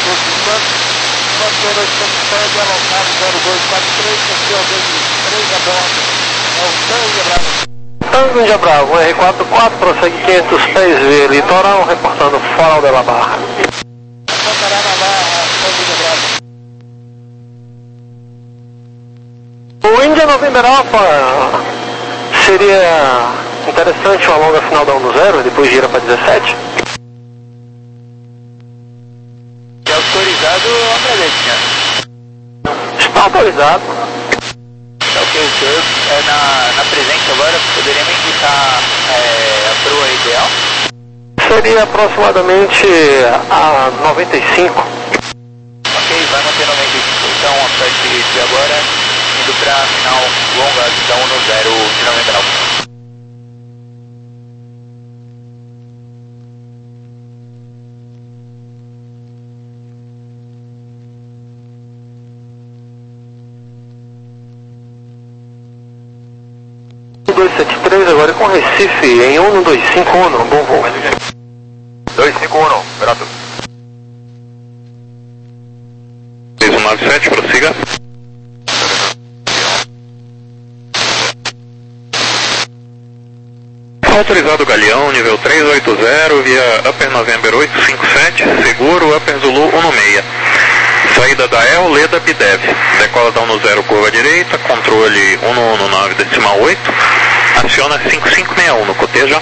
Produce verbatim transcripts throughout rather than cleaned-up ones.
Manteira Sede alocado zero dois quatro três, C O D três a bordo. É o Tangue Bravo. Tangue Bravo, R quarenta e quatro, prossegue quinhentos pés via litoral, reportando Farol de la Barra. Apontará na barra, Tangue Bravo. O India November Alpha seria interessante uma longa final da um zero, depois gira para dezessete. É autorizado ou agradeço, né? Está autorizado. Ok, senhor. É na, na presente agora, poderia me indicar é, a proa ideal? Seria aproximadamente a noventa e cinco. Ok, vai manter noventa e cinco. Então, a partir de agora, indo para a final longa da um zero de novembro. dois sete três agora com Recife em um dois cinco um, bom voo. dois cinco um, grato. seis um nove sete, prossiga. Autorizado Galeão, nível trezentos e oitenta, via Upper November oitocentos e cinquenta e sete, seguro Upper Zulu um seis. Saída da El, Leda, Bidev. Decola da um zero, curva direita, controle um um nove decimal oito, aciona cinco cinco seis um no coteja.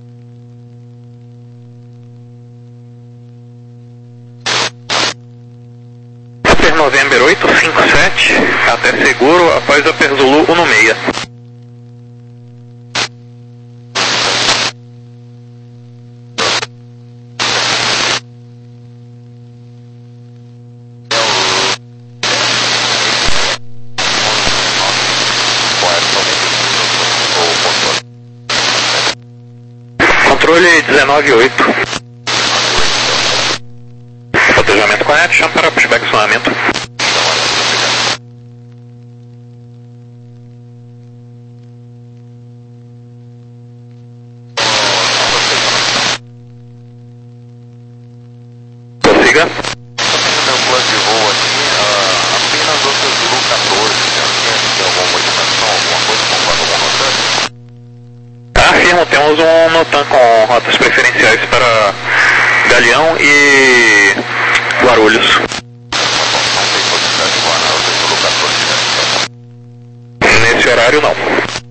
Upper November oitocentos e cinquenta e sete, até seguro, após Upper Zulu um seis. Controle dezenove oito. Cotejamento correto, chama para pushback sonamento. Prossiga. Meu plano de voo aqui, uh, apenas outro Zulu quatorze, tem alguma modificação, alguma coisa conforme alguma notante? Afirmo, temos um Notan com rotas preferenciais para Galeão e Guarulhos. Não tem possibilidade de voar na outra Zulu quatorze, né? Nesse horário não.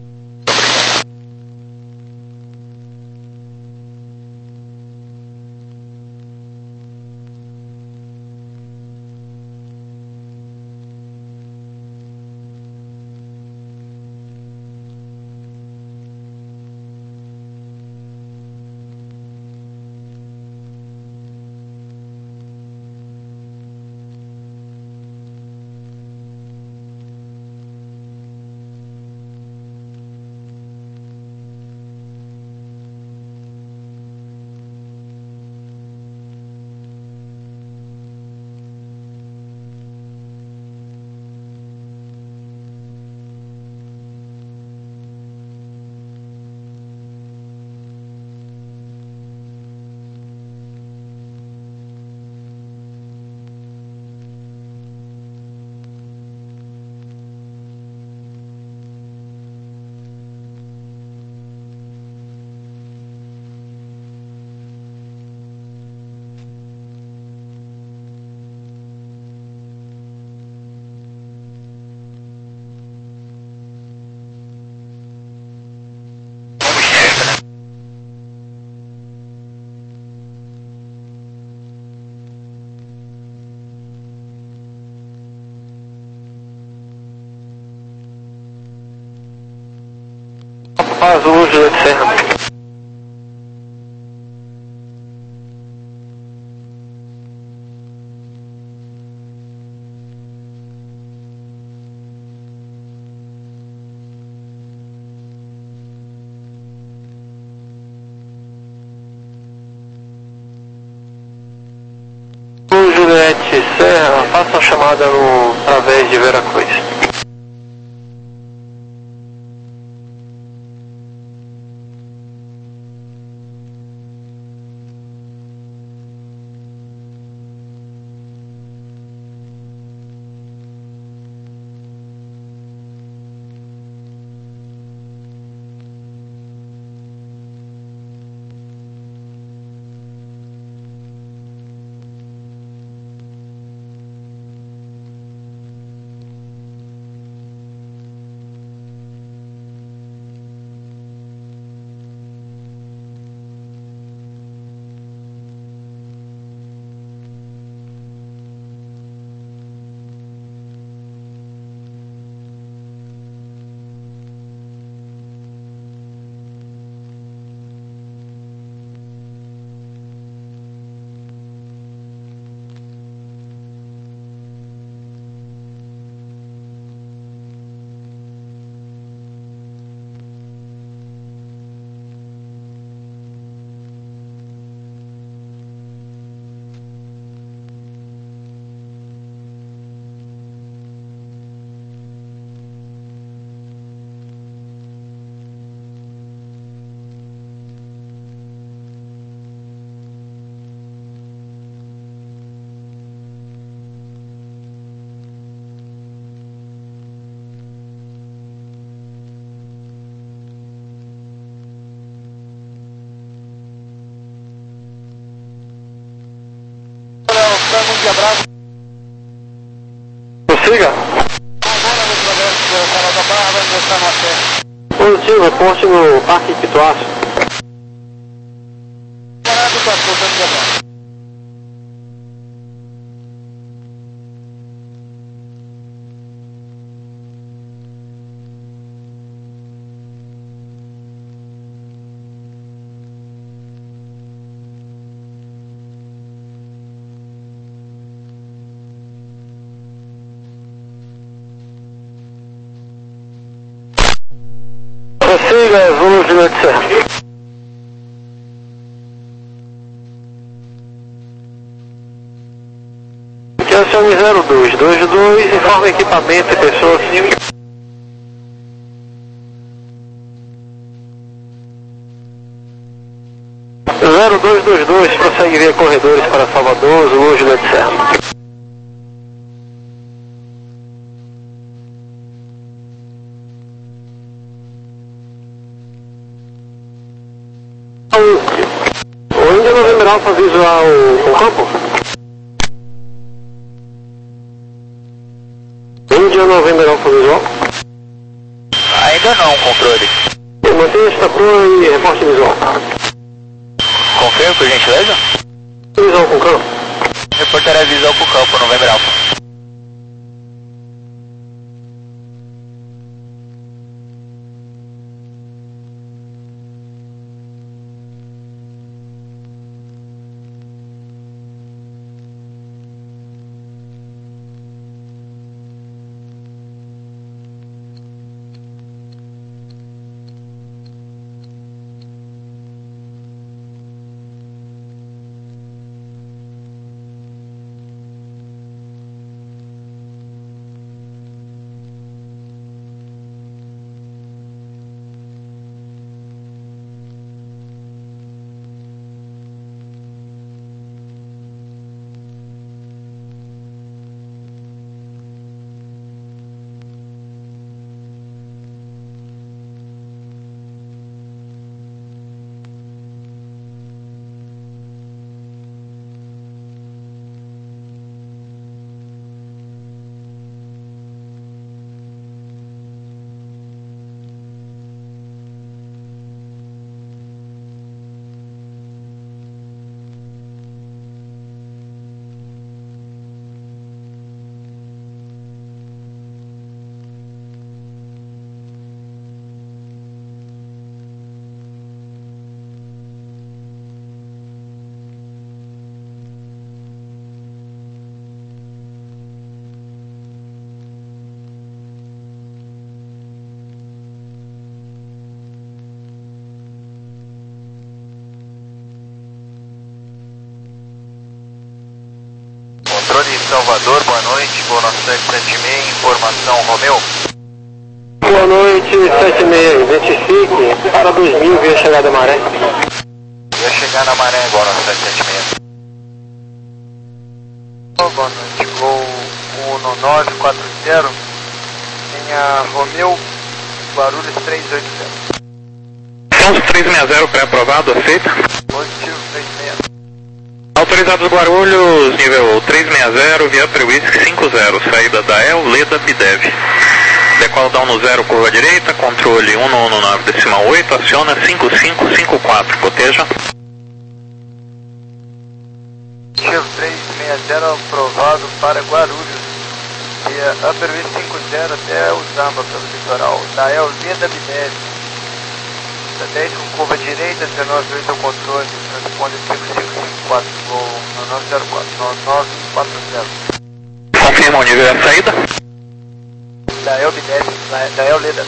Azul, Juliette Serra. Juliette Serra, faça uma chamada no através de Veracruz. Índia Bravo. Prossiga. Agora no progresso do canal da Barra, vai ingressar no acesso. Positivo, reporte no Parque Pituaço. Parado com a força de Bravo. Prossiga, Zulu Juliette Serra. Aqui é o Xiaomi zero dois dois dois, informa equipamento e pessoas. zero dois dois dois, prossegue via corredores para Salvador, Zulu Juliette Serra. O Índia November Alpha visual com campo? Índia November Alpha visual? Ainda não, controle. Mantenha esta proa e reporte visual. Confirma, por gentileza? Visual com campo? Reportará visual pro campo, November Alpha. Controle de Salvador, boa noite, vou na sete sete seis, informação Romeu. Boa noite, sete seis, identifique para dois mil via chegada da Maré. Ia chegar na Maré agora, na sete sete seis. Boa noite, voo um nove quatro zero, linha Romeu, Guarulhos três oito zero. São três seis zero pré-aprovado, aceita? Positivo três seis. Autorizados Guarulhos, nível três seis zero, via Prewisc cinco zero, saída da El, Leda, Bidev. Decola down no zero, curva direita, controle um um nove decimal oito, aciona cinco cinco cinco quatro, coteja. Positivo três seis zero, aprovado para Guarulhos, via Prewisc cinco zero até o Zamba, pelo litoral, da El, Leda, Bidev. dez com curva direita, dezenove oito ao controle, responde cinco cinco cinco quatro, voo nove zero quatro, nove quatro zero. Confirma o nível e a saída? Da El Bidev, da El Leda.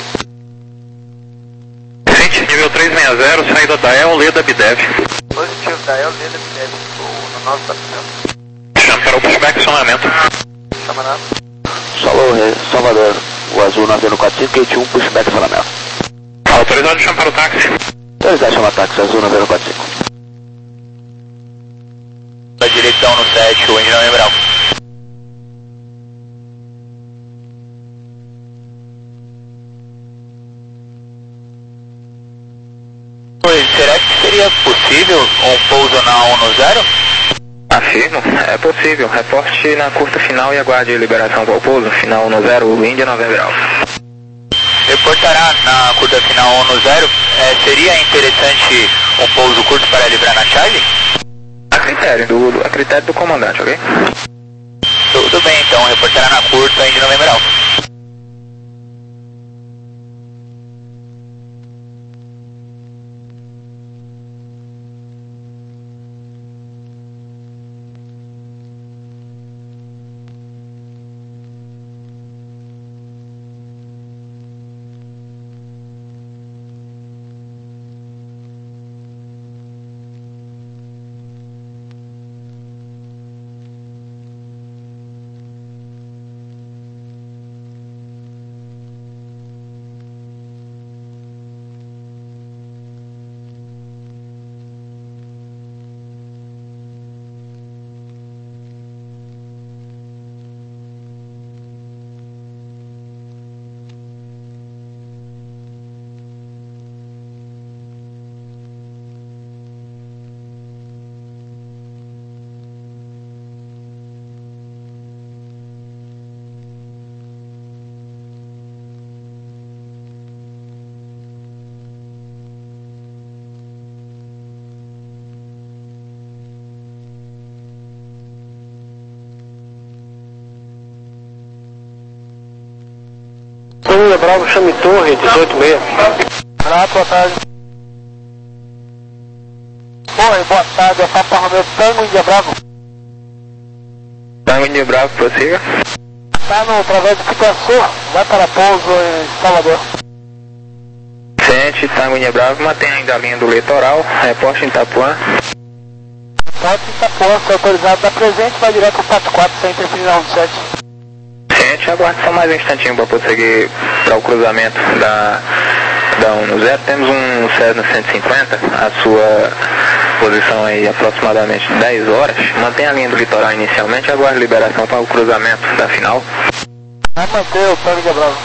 Gente, nível três seis zero, saída da El, Leda, Bidev. Positivo, da El Leda Bidev, voo nove quatro zero. Chama para o pushback, acionamento. Chama nada. Salve, Salvador, o azul nove zero quatro cinco, gate um, pushback, acionamento. Autorizado de chamar para o táxi. Autorizado chamar táxi, azul nove zero quatro cinco. Da direção no sete, o engine lembral. Oi, será que seria possível um pouso na um no zero? Afirmo, é possível. Reporte na curta final e aguarde liberação para o pouso. Final no zero, Índia November Alpha. Reportará na curta final um no zero. É, seria interessante um pouso curto para livrar na charge? A critério do, a critério do comandante, ok? Tudo bem, então. Reportará na curta Índia November Alpha. Índia Bravo, chame Torre, dezoito seis. Renato, boa tarde. Oi, boa tarde, é Papa Romeu Tango Índia Bravo. Tango Índia Bravo, prossiga. Está no através de Picasso, vai para pouso em Salvador. Sente, Tango Índia Bravo, mantém ainda a linha do litoral, reporte em Itapuã. Pode Itapuã, se autorizado da presente, vai direto para o Pato quatro, sem interferir na onze sete. Sente, aguarde só mais um instantinho para prosseguir para o cruzamento da, da um no zero. Temos um Cessna cento e cinquenta, a sua posição aí aproximadamente dez horas. Mantenha a linha do litoral inicialmente, aguarde liberação para o cruzamento da final. Vai manter o Tango Índia Bravo.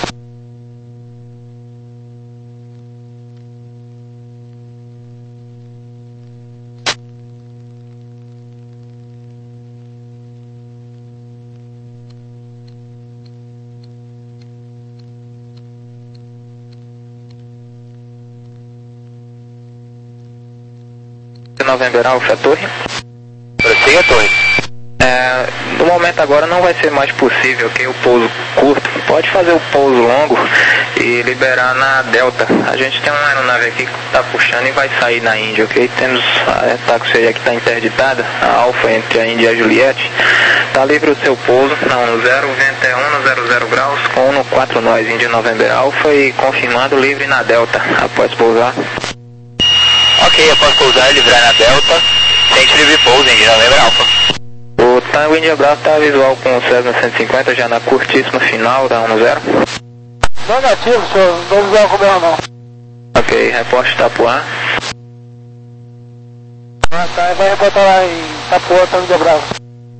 November Alpha, Torre. Prossiga, Torre. É, no momento agora não vai ser mais possível que o pouso curto. Pode fazer o pouso longo e liberar na Delta. A gente tem uma aeronave aqui que está puxando e vai sair na Índia, ok? Temos a taxi que está interditada, a Alfa entre a Índia e a Juliette. Está livre o seu pouso, não, no zero, vento é um no zero zero graus, com um no quatro nós, Índia November Alpha, e confirmando livre na Delta, após pousar. Ok, após pousar, livrar na Delta, sente livre pouso, Índia November Alpha. O Tango Índia Bravo está visual com o Cessna cento e cinquenta, já na curtíssima final da um no zero. Negativo, senhor, não vou usar o problema não. Ok, reporte Itapuã. Ah, tá, vai reportar lá em Itapuã, Tango Índia Bravo.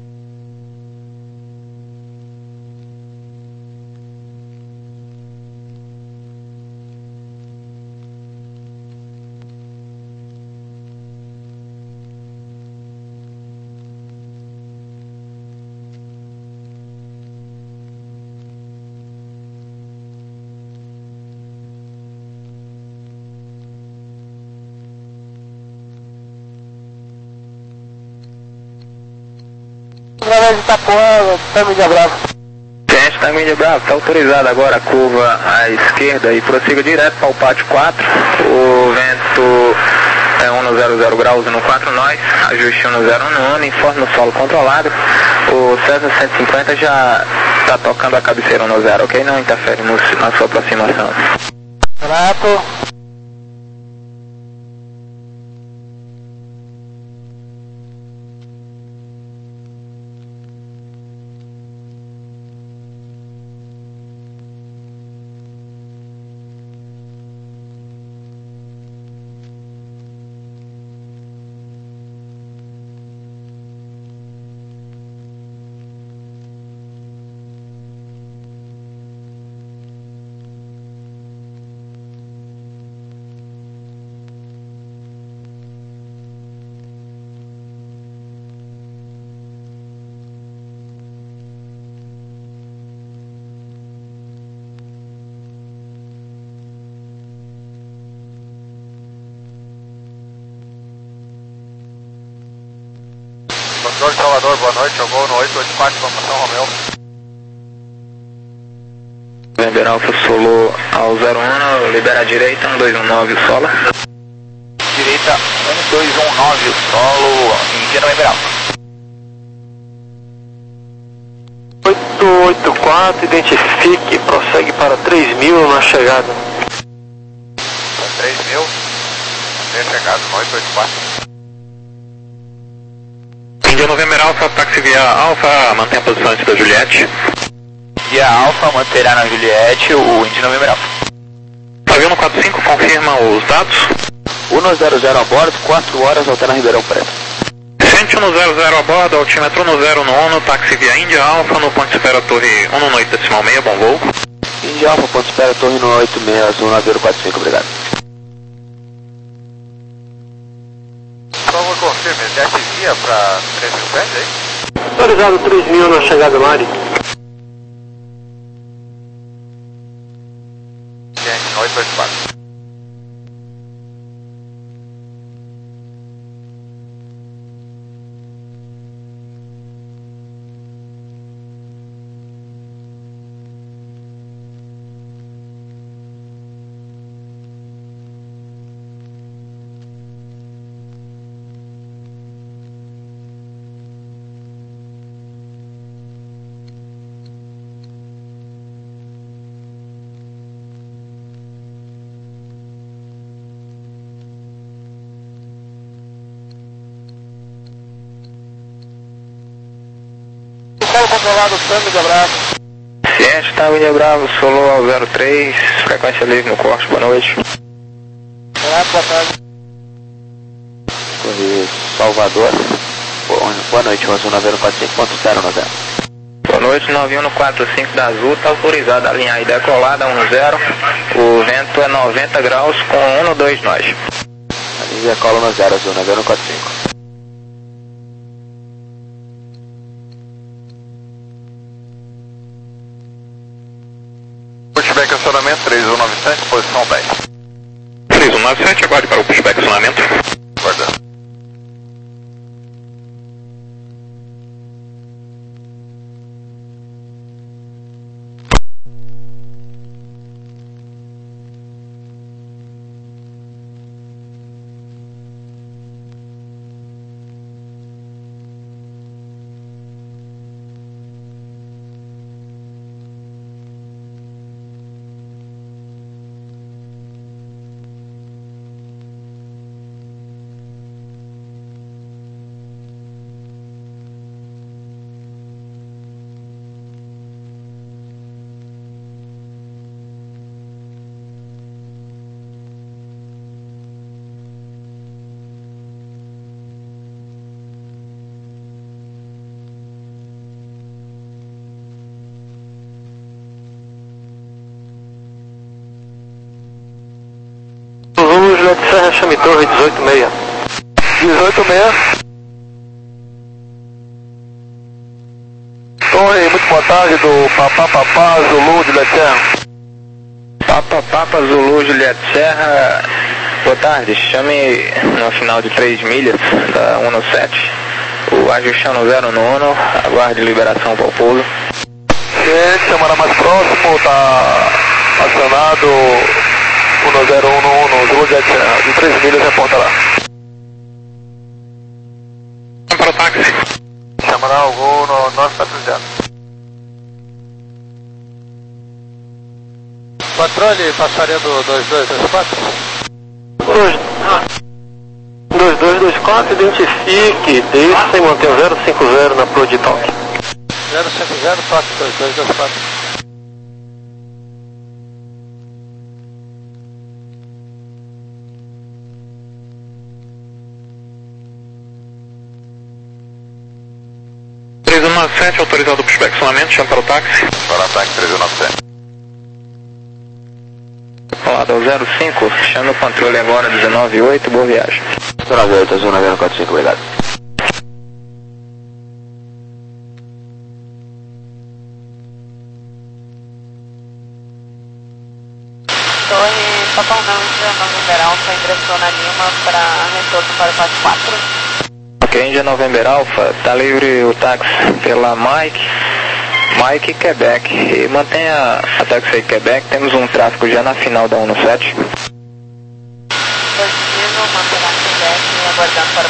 Através de Itapuã, Tango Índia Bravo. Gente, Tango Índia Bravo, está autorizado agora a curva à esquerda e prossiga direto para o pátio quatro. O vento é um no zero zero graus no quatro nós, ajuste um no zero um no ano, informe no solo controlado. O Cessna cento e cinquenta já está tocando a cabeceira um no zero, ok? Não interfere no, na sua aproximação. Renato. Controle Salvador, boa noite, eu vou no oito oito quatro, formação Romeu. November Alfa Solo ao zero um, libera a direita, um dois um nove o solo. Direita, um dois um nove o solo, Índia November Alfa. oito oito quatro, identifique, prossegue para três mil na chegada. três mil, tem chegado no oito oito quatro. Índia November Alfa, táxi via Alfa, mantém a posição antes da Juliette. Via Alfa manterá na Juliette o Índia November Alfa. Avião no quatro cinco, confirma os dados. um zero zero a bordo, quatro horas, altera Ribeirão Preto. Cento um zero zero a bordo, altímetro no zero nono, táxi via Índia Alfa, no ponto de espera torre um oito decimal seis, bom voo. Índia Alfa, ponto de espera, torre no oito seis azul, navio quatro cinco, obrigado. Por favor, confirme, jet via para três mil pés aí? Autorizado três mil na chegada, Mari. Gente, no oito oito quatro. Solo controlado, Sami de Bravo. Ciente, tá, Índia Bravo, Solo ao zero três, frequência livre no corte, boa noite. Olá, boa tarde. Torre Salvador, boa, boa noite, o azul, navio quatro cinco, ponto zero no zero. Boa noite, nove um quatro cinco da Azul, está autorizado a linha aí decolada, um zero, o vento é noventa graus com um dois nós. A linha decola no zero, azul, navio quatro cinco. Pushback acionamento três um nove sete, posição dez. três um nove sete, aguarde para o pushback acionamento. Guardando. Juliette Serra, chame torre dezoito seis. dezoito seis. Torre, muito boa tarde, do Papá Papá Zulu de Serra. Papa Papa Zulu Juliette Serra, boa tarde, chame no final de três milhas da um sete, o ajustando zero nono, aguarde liberação para o pouso. Gente, chamada mais próximo, está acionado um zero um no Zulu de Serra, de três milhas, reporta lá. Para o táxi. Chamará o gol no nove quatro zero. Controle, passaria do dois dois dois quatro. dois dois dois quatro, identifique, desça e mantenha o zero cinco zero na Pro de toque. zero cinco zero, toque dois dois dois quatro. três um nove sete, autorizado o pushback acionamento, chame para o táxi. Para ataque três um nove sete. Lado ao zero cinco, chame o controle agora dezenove oito, boa viagem. dezenove oito, azul, navio quatro cinco, obrigado. Torre Papão Não, November Alfa, ingressou na Lima para retorno para o quatro quatro. Ok, India November Alpha, tá livre o táxi pela Mike, Mike Quebec. E mantenha a táxi Quebec, temos um tráfego já na final da cento sete. Positivo, manterá Quebec e aguardando para o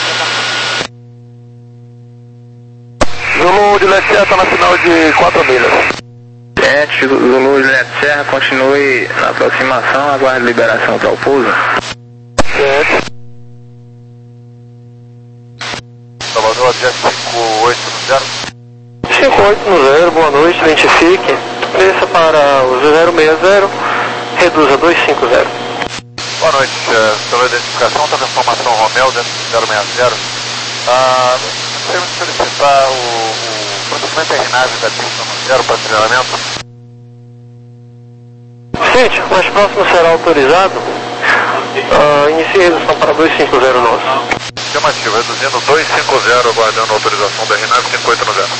próximo. Zulu Juliette Serra está na final de quatro milhas. sete, Zulu Juliette Serra, continue na aproximação, aguarde liberação para o pouso. sete. Salvador, Jet cinco oito zero. cinco oito no zero, boa noite, identifique. Desça para o zero seis zero, reduza dois cinco zero. Boa noite, uh, pela identificação, está na informação Romeo dentro do zero seis zero. Ah, temos que solicitar o, o procedimento R nave da pista no zero para treinamento. Gente, o mais próximo será autorizado. Uh, inicie a redução para dois cinco zero nosso. Afirmativo, reduzindo dois cinco zero, aguardando a autorização da R nave cinco oito no zero.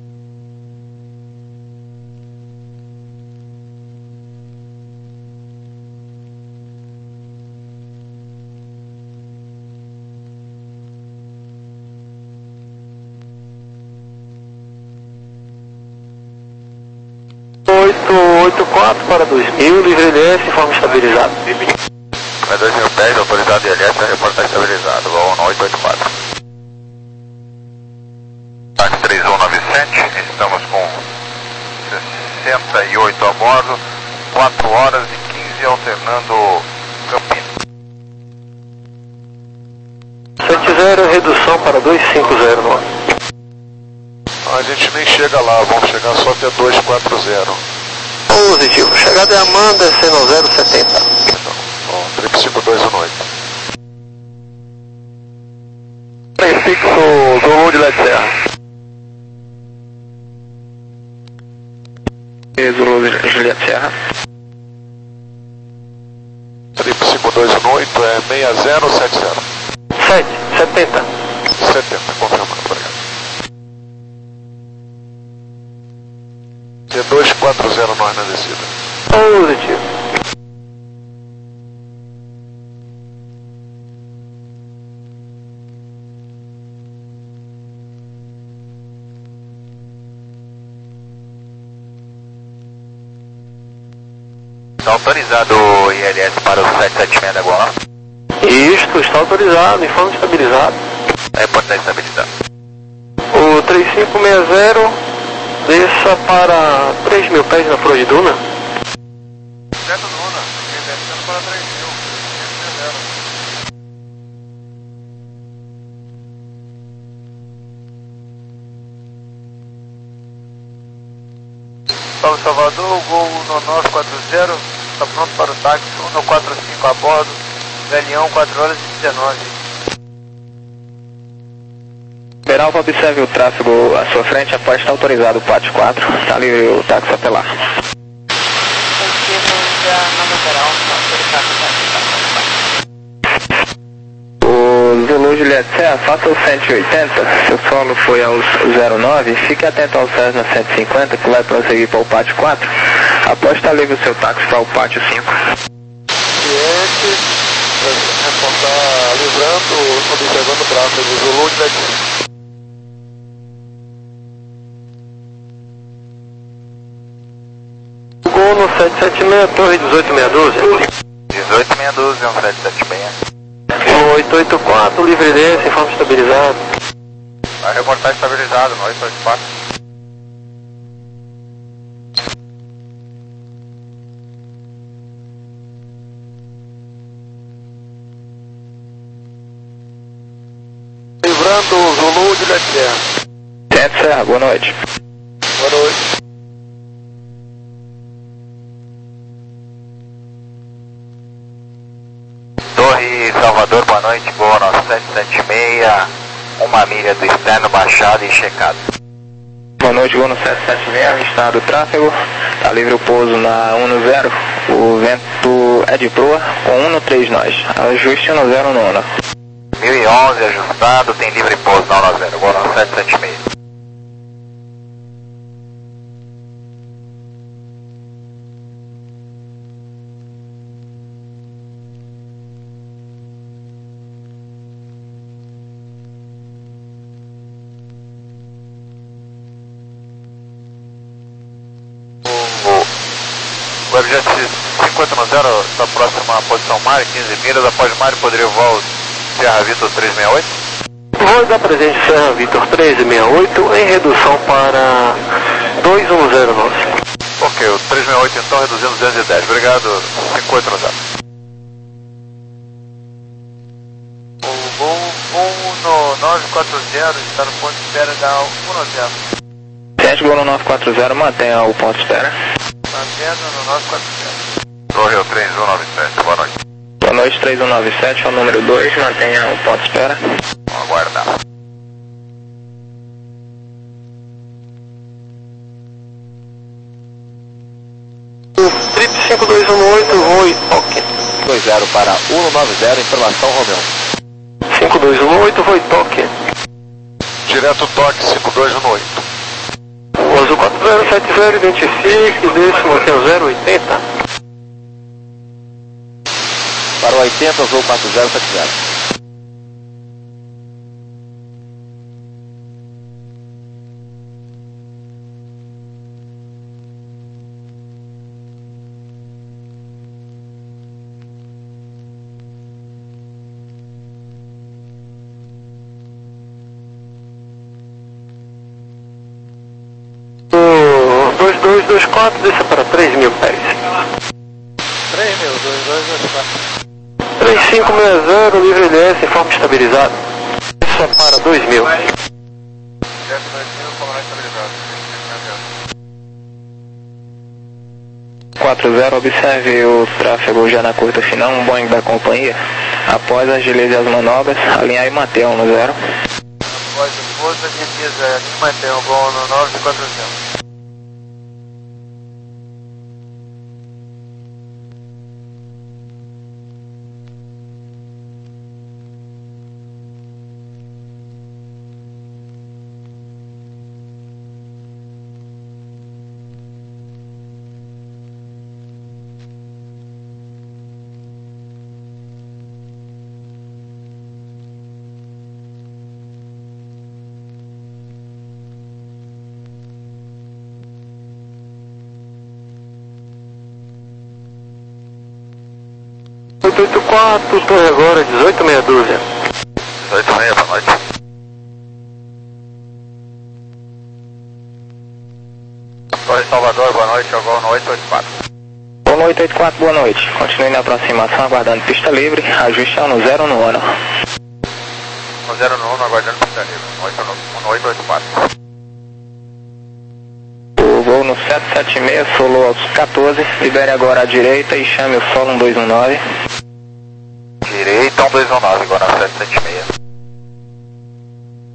oito oito quatro para dois mil, livre L S, forma estabilizada. É dois mil pés, autorizado I L S, a reportagem estabilizado, voo oito oito quatro. Táxi três um nove sete, estamos com sessenta e oito a bordo, quatro horas e quinze alternando Campinas. sete zero, redução para dois cinco zero nosso. A gente nem chega lá, vamos chegar só até dois quatro zero. Positivo, chegada é Amanda, Seno zero setenta. Bom, trip cinco dois um oito. Prefixo Zulu Juliette Serra. Zulu Juliette Serra. Trip cinco dois um oito é seis zero sete zero. sete, setenta. setenta, confirmando, obrigado. T dois quatro zero nós na descida. Positivo. Está autorizado o I L S para o sete sete seis da Guam? Isto está autorizado, informe estabilizado. Reportagem estabilizado. O três cinco seis zero, desça para três mil pés na flor de Duna. Certo, Duna, descendo para três mil. Salve Salvador, Gol um nove quatro zero, está pronto para o táxi um quatro cinco a bordo, Galeão quatro horas e dezenove. Beralva, observe o tráfego à sua frente, após está autorizado o P A T quatro, está livre o táxi até lá. Positivo, Índia November Alpha, autorizado para O Zulu Juliette Serra, faça o cento e oitenta, seu solo foi aos zero nove, fique atento ao Cessna cento e cinquenta que vai prosseguir para o P A T quatro, após está livre o seu táxi para o P A T cinco. Cliente, reportar livrando, observando o tráfego Zulu Juliette Serra. Gol no sete sete seis, torre dezoito seis um dois. dezoito seis um dois, um sete sete seis. No oito oito quatro, livre L S, informe estabilizado. Vai reportar estabilizado no oito oito quatro. Livrando Zulu de Leclerc. sete Serra, boa noite. Boa noite. Torre Salvador, boa noite, boa nosso sete sete seis, uma milha do externo baixado e checado. Boa noite, voo no sete sete seis, estado do tráfego, está livre o pouso na um zero, o vento é de proa, com um três nós, ajuste um zero nono. mil e onze ajustado, tem livre pouso na um zero, boa nosso sete sete seis. Webjet cinquenta no zero, está próxima à posição Mari, quinze milhas, após Mari poderia voar o Serra Vitor trezentos e sessenta e oito? Vou dar presente Serra Vitor trezentos e sessenta e oito em redução para dois um zero nosso. Ok, o trezentos e sessenta e oito então reduzindo duzentos e dez, obrigado, cinquenta no zero. O voo um no nove quatro zero está no ponto de espera da um nove zero. sete Gol no nove quatro zero, mantenha o ponto de espera. Mantendo no nove quatro zero. Torre três um nove sete, boa noite. Boa noite, três um nove sete, é o número dois, mantenha o ponto de espera. Vamos aguardar. Trip cinco dois um oito, voo Itoque. dois zero para um nove zero, informação Romeu. cinco dois um oito, voo Itoque. Direto toque cinco dois um oito. O azul quatro zero sete zero, identifique, décimo aqui é o zero oitenta. Para o oitenta, azul quatro zero sete zero. dois dois dois quatro, desça para três mil pés. três mil, dois dois dois quatro. três cinco seis zero, livre L S em forma estabilizada. Desça para dois mil. Direto dois mil, comandante estabilizado. quatro zero, observe o tráfego já na curta final, um Boeing da companhia. Após agilize as manobras, alinhar e manter um no zero. Após o pouso, agiliza e mantém o voo no nove quatro zero. oito oito quatro, torre agora, dezoito meia dúzia. dezoito e meia, boa noite. Torre Salvador, boa noite, agora no oito oito quatro. Gol no oito oito quatro, boa noite. Continue na aproximação, aguardando pista livre, ajuste no zero no ano. No zero no um, aguardando pista livre, no oito oito quatro. O voo no sete sete seis, solo aos quatorze, libere agora à direita e chame o solo um dois um nove. Direita, um dois um nove, agora sete sete seis.